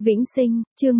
Vĩnh Sinh, chương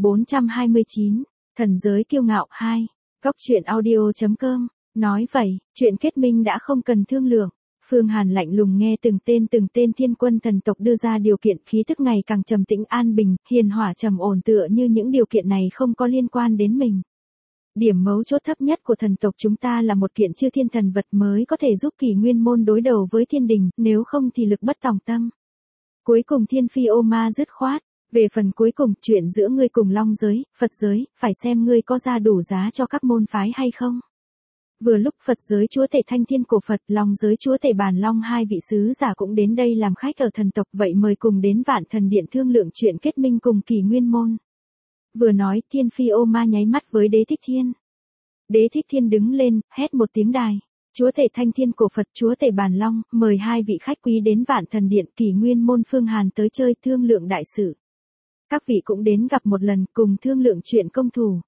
1429, Thần giới kiêu ngạo 2. Góc truyện audio.com. Nói vậy, chuyện kết minh đã không cần thương lượng. Phương Hàn lạnh lùng nghe từng tên thiên quân thần tộc đưa ra điều kiện, khí tức ngày càng trầm tĩnh an bình, hiền hỏa trầm ổn, tựa như những điều kiện này không có liên quan đến mình. Điểm mấu chốt thấp nhất của thần tộc chúng ta là một kiện chư thiên thần vật mới có thể giúp Kỷ Nguyên môn đối đầu với thiên đình, nếu không thì lực bất tòng tâm. Cuối cùng Thiên Phi ô ma dứt khoát. Về phần cuối cùng, chuyện giữa ngươi cùng Long giới, Phật giới, phải xem ngươi có ra đủ giá cho các môn phái hay không. Vừa lúc Phật giới chúa tể Thanh Thiên Cổ Phật, Long giới chúa tể Bàn Long, hai vị sứ giả cũng đến đây làm khách ở thần tộc, vậy mời cùng đến Vạn Thần Điện thương lượng chuyện kết minh cùng Kỷ Nguyên môn. Vừa nói, Thiên Phi ô ma nháy mắt với Đế Thích Thiên. Đế Thích Thiên đứng lên, hét một tiếng đài. Chúa tể Thanh Thiên Cổ Phật, chúa tể Bàn Long, mời hai vị khách quý đến Vạn Thần Điện, Kỷ Nguyên môn Phương Hàn tới chơi thương lượng đại sự. Các vị cũng đến gặp một lần, cùng thương lượng chuyện công thủ.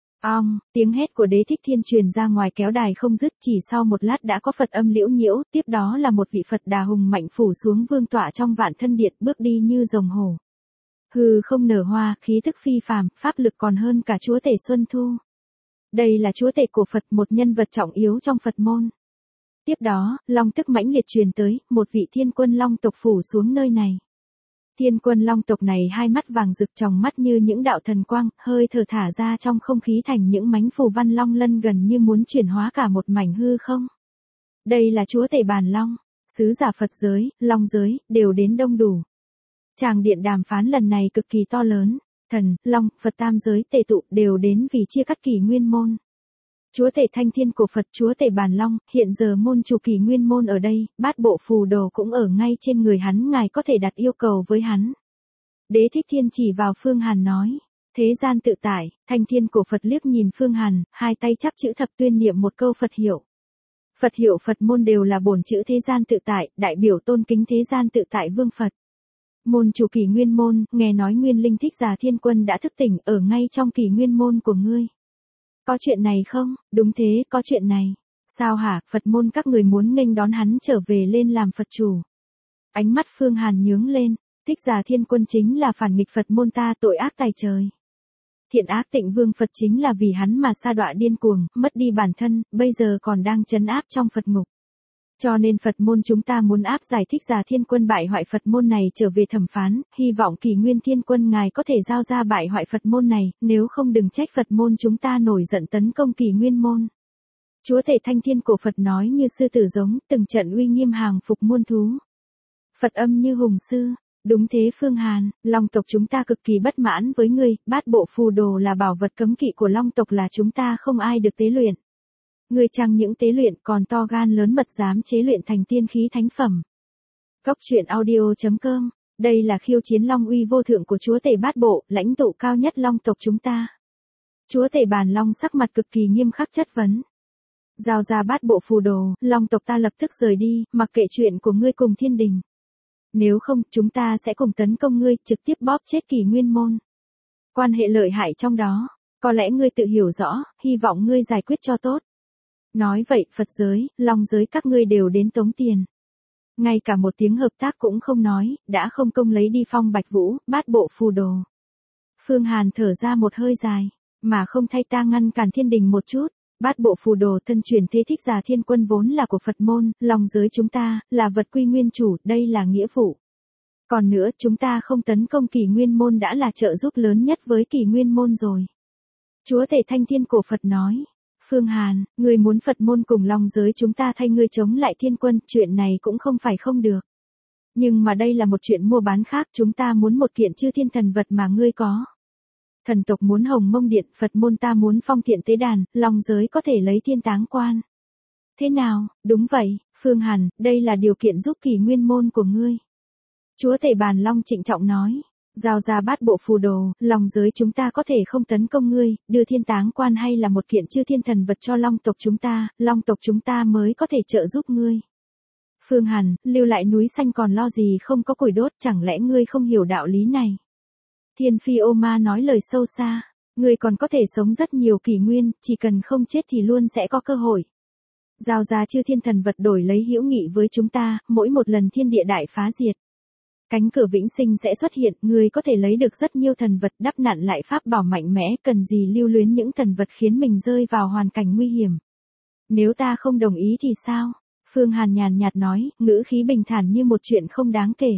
Tiếng hét của Đế Thích Thiên truyền ra ngoài kéo đài không dứt, chỉ sau một lát đã có Phật âm liễu nhiễu, tiếp đó là một vị Phật đà hùng mạnh phủ xuống vương tọa trong Vạn Thân Điện, bước đi như rồng hổ. Hư không nở hoa, khí thức phi phàm, pháp lực còn hơn cả chúa tể Xuân Thu. Đây là chúa tể của Phật, một nhân vật trọng yếu trong Phật môn. Tiếp đó, long tức mãnh liệt truyền tới, một vị thiên quân long tộc phủ xuống nơi này. Thiên quân long tộc này hai mắt vàng rực, tròng mắt như những đạo thần quang, hơi thở thả ra trong không khí thành những mánh phù văn long lân gần như muốn chuyển hóa cả một mảnh hư không. Đây là chúa tể Bàn Long, sứ giả Phật giới, Long giới, đều đến đông đủ. Tràng điện đàm phán lần này cực kỳ to lớn, thần, Long, Phật tam giới tề tụ đều đến vì chia cắt Kỷ Nguyên môn. Chúa tể Thanh Thiên Cổ Phật, chúa tể Bàn Long, hiện giờ môn chủ Kỷ Nguyên môn ở đây, bát bộ phù đồ cũng ở ngay trên người hắn, ngài có thể đặt yêu cầu với hắn. Đế Thích Thiên chỉ vào Phương Hàn nói, thế gian tự tại. Thanh Thiên Cổ Phật liếc nhìn Phương Hàn, hai tay chắp chữ thập tuyên niệm một câu Phật hiệu. Phật hiệu Phật môn đều là bổn chữ thế gian tự tại, đại biểu tôn kính thế gian tự tại vương Phật. Môn chủ Kỷ Nguyên môn, nghe nói Nguyên Linh Thích Giả Thiên Quân đã thức tỉnh ở ngay trong Kỷ Nguyên môn của ngươi. Có chuyện này không? Đúng thế, có chuyện này. Sao hả, Phật môn các người muốn nghênh đón hắn trở về lên làm Phật chủ. Ánh mắt Phương Hàn nhướng lên, Thích Giả Thiên Quân chính là phản nghịch Phật môn ta, tội ác tày trời. Thiện ác Tịnh Vương Phật chính là vì hắn mà sa đọa điên cuồng, mất đi bản thân, bây giờ còn đang trấn áp trong Phật ngục. Cho nên Phật môn chúng ta muốn áp giải Thích Giả Thiên Quân bại hoại Phật môn này trở về thẩm phán, hy vọng Kỷ Nguyên Thiên Quân ngài có thể giao ra bại hoại Phật môn này, nếu không đừng trách Phật môn chúng ta nổi giận tấn công Kỷ Nguyên môn. Chúa tể Thanh Thiên Cổ Phật nói như sư tử giống, từng trận uy nghiêm hàng phục muôn thú. Phật âm như hùng sư, đúng thế Phương Hàn, Long tộc chúng ta cực kỳ bất mãn với ngươi, bát bộ phù đồ là bảo vật cấm kỵ của Long tộc, là chúng ta không ai được tế luyện. Ngươi chẳng những tế luyện còn to gan lớn mật dám chế luyện thành tiên khí thánh phẩm. Góc truyện audio.com. Đây là khiêu chiến long uy vô thượng của chúa tể bát bộ, lãnh tụ cao nhất Long tộc chúng ta. Chúa tể Bàn Long sắc mặt cực kỳ nghiêm khắc chất vấn. Giao ra bát bộ phù đồ, Long tộc ta lập tức rời đi, mặc kệ chuyện của ngươi cùng thiên đình. Nếu không, chúng ta sẽ cùng tấn công ngươi, trực tiếp bóp chết Kỷ Nguyên môn. Quan hệ lợi hại trong đó, có lẽ ngươi tự hiểu rõ, hy vọng ngươi giải quyết cho tốt. Nói vậy, Phật giới, Long giới các ngươi đều đến tống tiền. Ngay cả một tiếng hợp tác cũng không nói, đã không công lấy đi phong bạch vũ, bát bộ phù đồ. Phương Hàn thở ra một hơi dài, mà không thay ta ngăn cản thiên đình một chút. Bát bộ phù đồ thân truyền thế Thích Giả Thiên Quân vốn là của Phật môn, Long giới chúng ta, là vật quy nguyên chủ, đây là nghĩa vụ. Còn nữa, chúng ta không tấn công Kỷ Nguyên môn đã là trợ giúp lớn nhất với Kỷ Nguyên môn rồi. Chúa tể Thanh Thiên Cổ Phật nói. Phương Hàn, ngươi muốn Phật môn cùng Long giới chúng ta thay ngươi chống lại thiên quân, chuyện này cũng không phải không được. Nhưng mà đây là một chuyện mua bán khác, chúng ta muốn một kiện chư thiên thần vật mà ngươi có. Thần tộc muốn Hồng Mông Điện, Phật môn ta muốn Phong Thiện Tế Đàn, Long giới có thể lấy Thiên Táng Quan. Thế nào, đúng vậy, Phương Hàn, đây là điều kiện giúp Kỷ Nguyên môn của ngươi. Chúa tể Bàn Long trịnh trọng nói. Giao ra bát bộ phù đồ, Long giới chúng ta có thể không tấn công ngươi, đưa Thiên Táng Quan hay là một kiện chư thiên thần vật cho Long tộc chúng ta, Long tộc chúng ta mới có thể trợ giúp ngươi. Phương Hàn, lưu lại núi xanh còn lo gì không có củi đốt, chẳng lẽ ngươi không hiểu đạo lý này? Thiên Phi ô ma nói lời sâu xa, ngươi còn có thể sống rất nhiều kỷ nguyên, chỉ cần không chết thì luôn sẽ có cơ hội. Giao ra chư thiên thần vật đổi lấy hữu nghị với chúng ta, mỗi một lần thiên địa đại phá diệt. Cánh cửa vĩnh sinh sẽ xuất hiện, ngươi có thể lấy được rất nhiều thần vật đắp nặn lại pháp bảo mạnh mẽ, cần gì lưu luyến những thần vật khiến mình rơi vào hoàn cảnh nguy hiểm. Nếu ta không đồng ý thì sao? Phương Hàn nhàn nhạt nói, ngữ khí bình thản như một chuyện không đáng kể.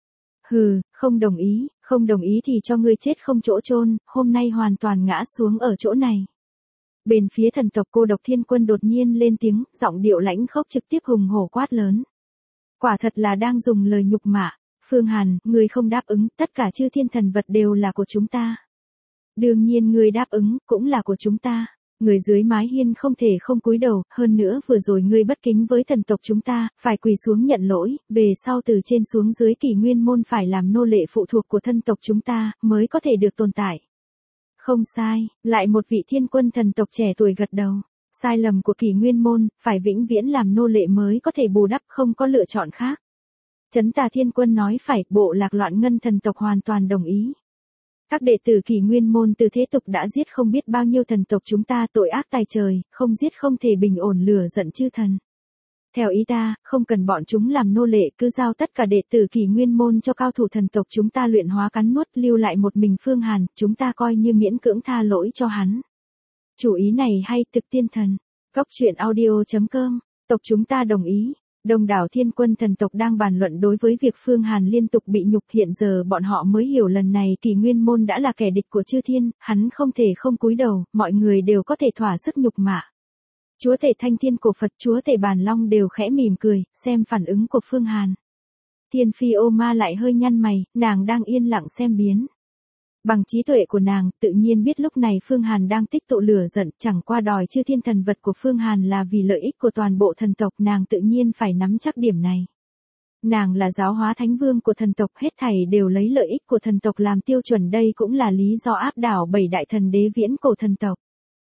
Hừ, không đồng ý thì cho ngươi chết không chỗ chôn, hôm nay hoàn toàn ngã xuống ở chỗ này. Bên phía thần tộc Cô Độc Thiên Quân đột nhiên lên tiếng, giọng điệu lãnh khốc trực tiếp hùng hổ quát lớn. Quả thật là đang dùng lời nhục mạ. Phương Hàn, ngươi không đáp ứng, tất cả chư thiên thần vật đều là của chúng ta. Đương nhiên ngươi đáp ứng, cũng là của chúng ta. Người dưới mái hiên không thể không cúi đầu, hơn nữa vừa rồi ngươi bất kính với thần tộc chúng ta, phải quỳ xuống nhận lỗi, về sau từ trên xuống dưới Kỷ Nguyên môn phải làm nô lệ phụ thuộc của thân tộc chúng ta, mới có thể được tồn tại. Không sai, lại một vị thiên quân thần tộc trẻ tuổi gật đầu. Sai lầm của Kỷ Nguyên môn, phải vĩnh viễn làm nô lệ mới có thể bù đắp, không có lựa chọn khác. Chấn Tà Thiên Quân nói phải, bộ lạc Loạn Ngân thần tộc hoàn toàn đồng ý. Các đệ tử Kỷ Nguyên môn từ thế tục đã giết không biết bao nhiêu thần tộc chúng ta, tội ác tài trời, không giết không thể bình ổn lửa giận chư thần. Theo ý ta, không cần bọn chúng làm nô lệ, cứ giao tất cả đệ tử Kỷ Nguyên môn cho cao thủ thần tộc chúng ta luyện hóa cắn nuốt, lưu lại một mình Phương Hàn, chúng ta coi như miễn cưỡng tha lỗi cho hắn. Chủ ý này hay, Thực Tiên Thần. Cốc truyện audio.com, tộc chúng ta đồng ý. Đông đảo thiên quân thần tộc đang bàn luận đối với việc Phương Hàn liên tục bị nhục, hiện giờ bọn họ mới hiểu lần này Kỷ Nguyên môn đã là kẻ địch của chư thiên, hắn không thể không cúi đầu, mọi người đều có thể thỏa sức nhục mạ. Chúa tể Thanh Thiên Cổ Phật, chúa tể Bàn Long đều khẽ mỉm cười, xem phản ứng của Phương Hàn. Thiên Phi Ô Ma lại hơi nhăn mày, nàng đang yên lặng xem biến. Bằng trí tuệ của nàng, tự nhiên biết lúc này Phương Hàn đang tích tụ lửa giận, chẳng qua đòi chư thiên thần vật của Phương Hàn là vì lợi ích của toàn bộ thần tộc, nàng tự nhiên phải nắm chắc điểm này. Nàng là giáo hóa thánh vương của thần tộc, hết thảy đều lấy lợi ích của thần tộc làm tiêu chuẩn, đây cũng là lý do áp đảo 7 đại thần đế viễn cổ thần tộc.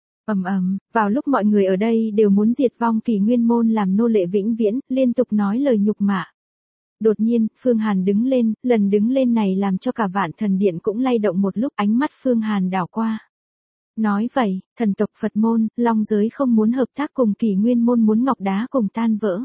Vào lúc mọi người ở đây đều muốn diệt vong Kỷ Nguyên môn làm nô lệ vĩnh viễn, liên tục nói lời nhục mạ. Đột nhiên, Phương Hàn đứng lên, lần đứng lên này làm cho cả Vạn Thần Điện cũng lay động một lúc, ánh mắt Phương Hàn đảo qua. Nói vậy, thần tộc Phật môn, Long giới không muốn hợp tác cùng Kỷ Nguyên môn, muốn ngọc đá cùng tan vỡ.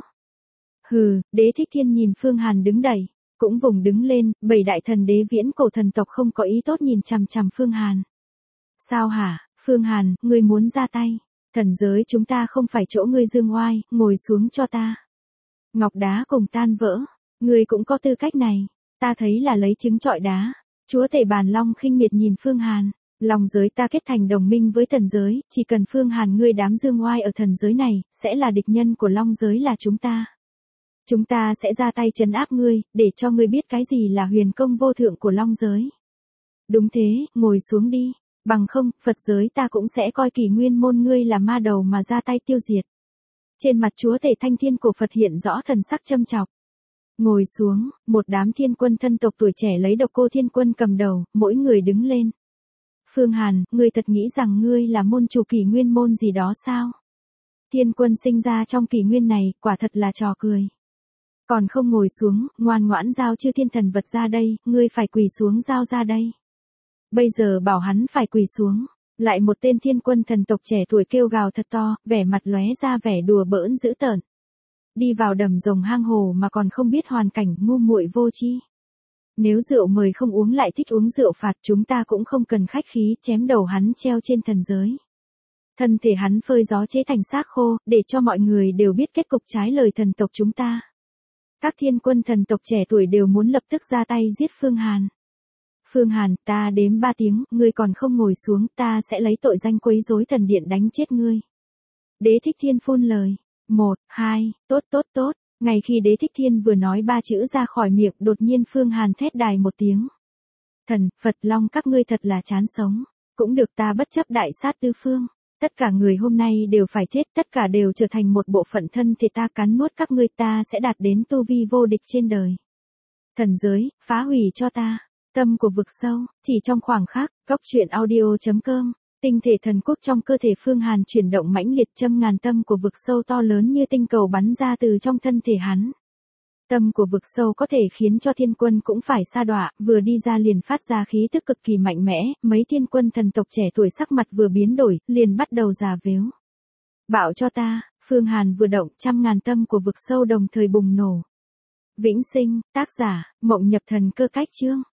Hừ, Đế Thích Thiên nhìn Phương Hàn đứng đẩy, cũng vùng đứng lên, 7 đại thần đế viễn cổ thần tộc không có ý tốt nhìn chằm chằm Phương Hàn. Sao hả, Phương Hàn, ngươi muốn ra tay? Thần giới chúng ta không phải chỗ ngươi dương oai, ngồi xuống cho ta. Ngọc đá cùng tan vỡ. Ngươi cũng có tư cách này, ta thấy là lấy trứng trọi đá. Chúa tể Bàn Long khinh miệt nhìn Phương Hàn, Long giới ta kết thành đồng minh với thần giới, chỉ cần Phương Hàn ngươi đám dương oai ở thần giới này, sẽ là địch nhân của Long giới là chúng ta. Chúng ta sẽ ra tay trấn áp ngươi, để cho ngươi biết cái gì là huyền công vô thượng của Long giới. Đúng thế, ngồi xuống đi, bằng không, Phật giới ta cũng sẽ coi Kỷ Nguyên môn ngươi là ma đầu mà ra tay tiêu diệt. Trên mặt chúa tể Thanh Thiên Cổ Phật hiện rõ thần sắc châm chọc. Ngồi xuống, một đám thiên quân thân tộc tuổi trẻ lấy Độc Cô Thiên Quân cầm đầu, mỗi người đứng lên. Phương Hàn, ngươi thật nghĩ rằng ngươi là môn chủ Kỷ Nguyên môn gì đó sao? Thiên quân sinh ra trong kỷ nguyên này, quả thật là trò cười. Còn không ngồi xuống, ngoan ngoãn giao chư thiên thần vật ra đây, ngươi phải quỳ xuống giao ra đây. Bây giờ bảo hắn phải quỳ xuống. Lại một tên thiên quân thần tộc trẻ tuổi kêu gào thật to, vẻ mặt lóe ra vẻ đùa bỡn dữ tợn. Đi vào đầm rồng hang hồ mà còn không biết hoàn cảnh, ngu muội vô tri. Nếu rượu mời không uống lại thích uống rượu phạt, chúng ta cũng không cần khách khí, chém đầu hắn treo trên thần giới. Thân thể hắn phơi gió chế thành xác khô, để cho mọi người đều biết kết cục trái lời thần tộc chúng ta. Các thiên quân thần tộc trẻ tuổi đều muốn lập tức ra tay giết Phương Hàn. Phương Hàn, ta đếm 3 tiếng, ngươi còn không ngồi xuống, ta sẽ lấy tội danh quấy rối thần điện đánh chết ngươi. Đế Thích Thiên phun lời. 1, 2, tốt. Ngay khi Đế Thích Thiên vừa nói 3 chữ ra khỏi miệng, đột nhiên Phương Hàn thét đài một tiếng. Thần, Phật Long các ngươi thật là chán sống. Cũng được, ta bất chấp đại sát tứ phương. Tất cả người hôm nay đều phải chết, tất cả đều trở thành một bộ phận thân thể ta, cắn nuốt các ngươi, ta sẽ đạt đến tu vi vô địch trên đời. Thần giới, phá hủy cho ta. Tâm của vực sâu, chỉ trong khoảng khắc, Cốc truyện audio.com. Tinh thể thần quốc trong cơ thể Phương Hàn chuyển động mãnh liệt, châm ngàn tâm của vực sâu to lớn như tinh cầu bắn ra từ trong thân thể hắn. Tâm của vực sâu có thể khiến cho thiên quân cũng phải sa đọa, vừa đi ra liền phát ra khí tức cực kỳ mạnh mẽ, mấy thiên quân thần tộc trẻ tuổi sắc mặt vừa biến đổi, liền bắt đầu già vếu. Bạo cho ta, Phương Hàn vừa động, trăm ngàn tâm của vực sâu đồng thời bùng nổ. Vĩnh sinh, tác giả, Mộng Nhập Thần Cơ Cách Chương.